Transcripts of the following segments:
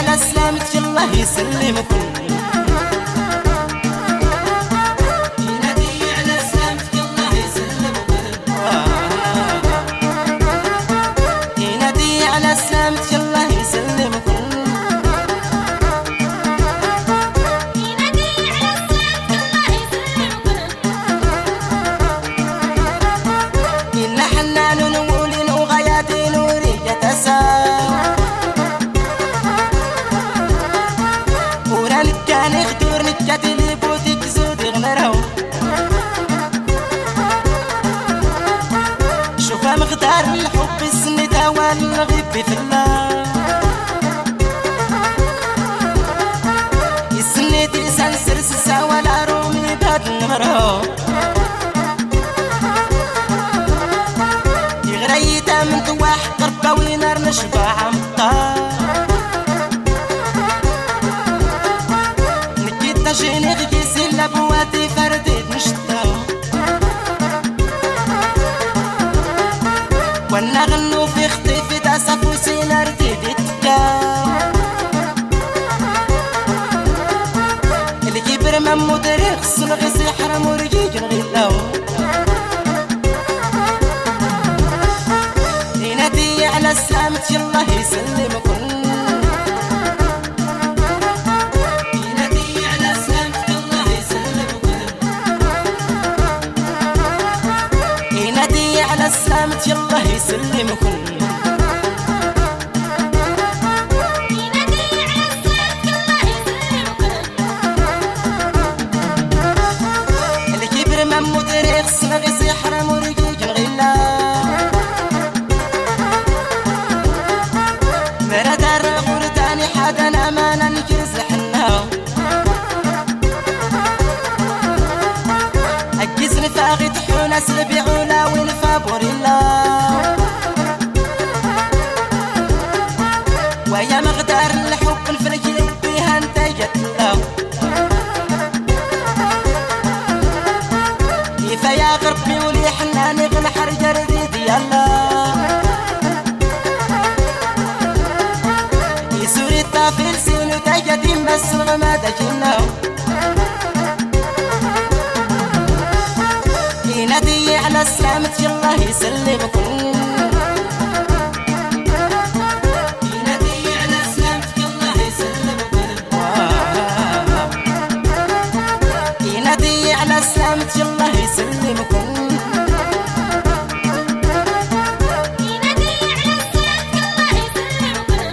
على سلامتك الله يسلمكم. سلامتك الله يسلمكم. ينادي على سلامتك الله يسلمكم. إلا حنان ولين وغايات ورية سام ورا كان يخدور نكات اللي بوتك زود يغمرهم. شوفها مقدار الحب السند هوا الغيب في الله يسند يسان سرسسا ولا رومي بهاد النمرهم. يغريتا من طواح قربة وينار نشبع عمطار نكيتا جيني غيسي لبواتي فرديت نشتاو وانا غنو في اختفي تاسف وسينا رديدي تكاو اللي كبر ممو دري خصن غيسي حرم ورقيق نغيلاو. ينادي على سلامتك الله يسلمكم. ينادي على سلامتك الله يسلمكم. ينادي على سلامتك الله يسلمكم. ينادي على سلامتك الله يسلمكم. اللي كبر ممو دري خصنا غيسي حرم ورقيق نغيلاو مرا دار غرداني حدا امانه نكرز حناو اكزني فاغي طحونا سلبيعونا وين فابوريلا ويا مقدار الحب الفلك يبيها انت جتلاو كيف يا غربي ولي حناني غن حرجر ريدي يلا يسوري الطافل سينو تجدين بس الغمادة جناو. ينادي على سلامتك الله يسلمكم. ينادي على سلامتك الله يسلمكم. ينادي على سلامتك الله يسلمكم. ينادي على سلامتك الله يسلمكم.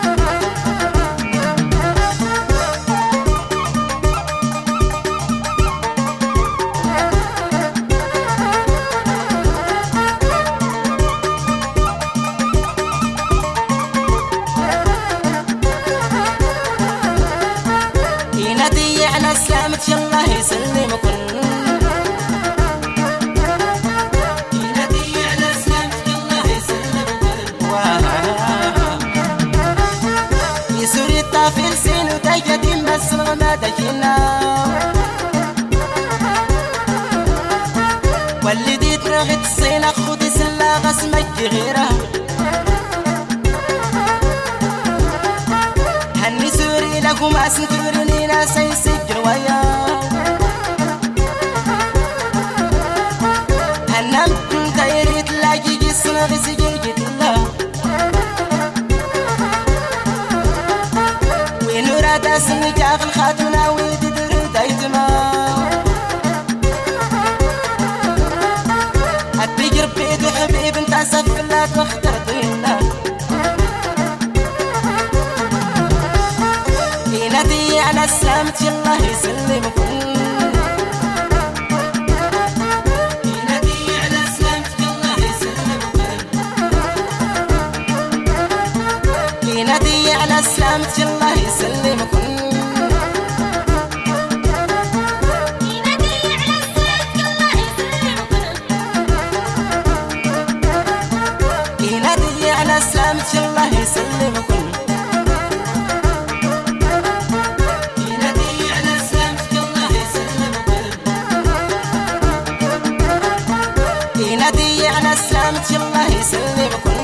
ينادي على سلامتك الله يسلمكم. ينادي على سلامتك الله يسلمكم. يسوري الطافل سينو تجدين بس الغمادة جناو واللي ترغي تصينا خودي سلا غسمك غيرها هني سوري لكم اسنتورني ناس يسجل ويا هنم انت يريد لاقي جسنا غسجل جدلا وينورا داسني جاغ الخاتونا ويدي درو دايتما هتجرب بيدو حبيب انت سفلات واختار طينا. ينادي على سلامتك الله يسلمكم. ينادي على سلامتك الله يسلمكم. ينادي على سلامتك الله يسلمكم. ينادي على سلامتك الله يسلمكم. ينادي على سلامتك الله يسلمكم. ينادي على سلامتك الله يسلمكم.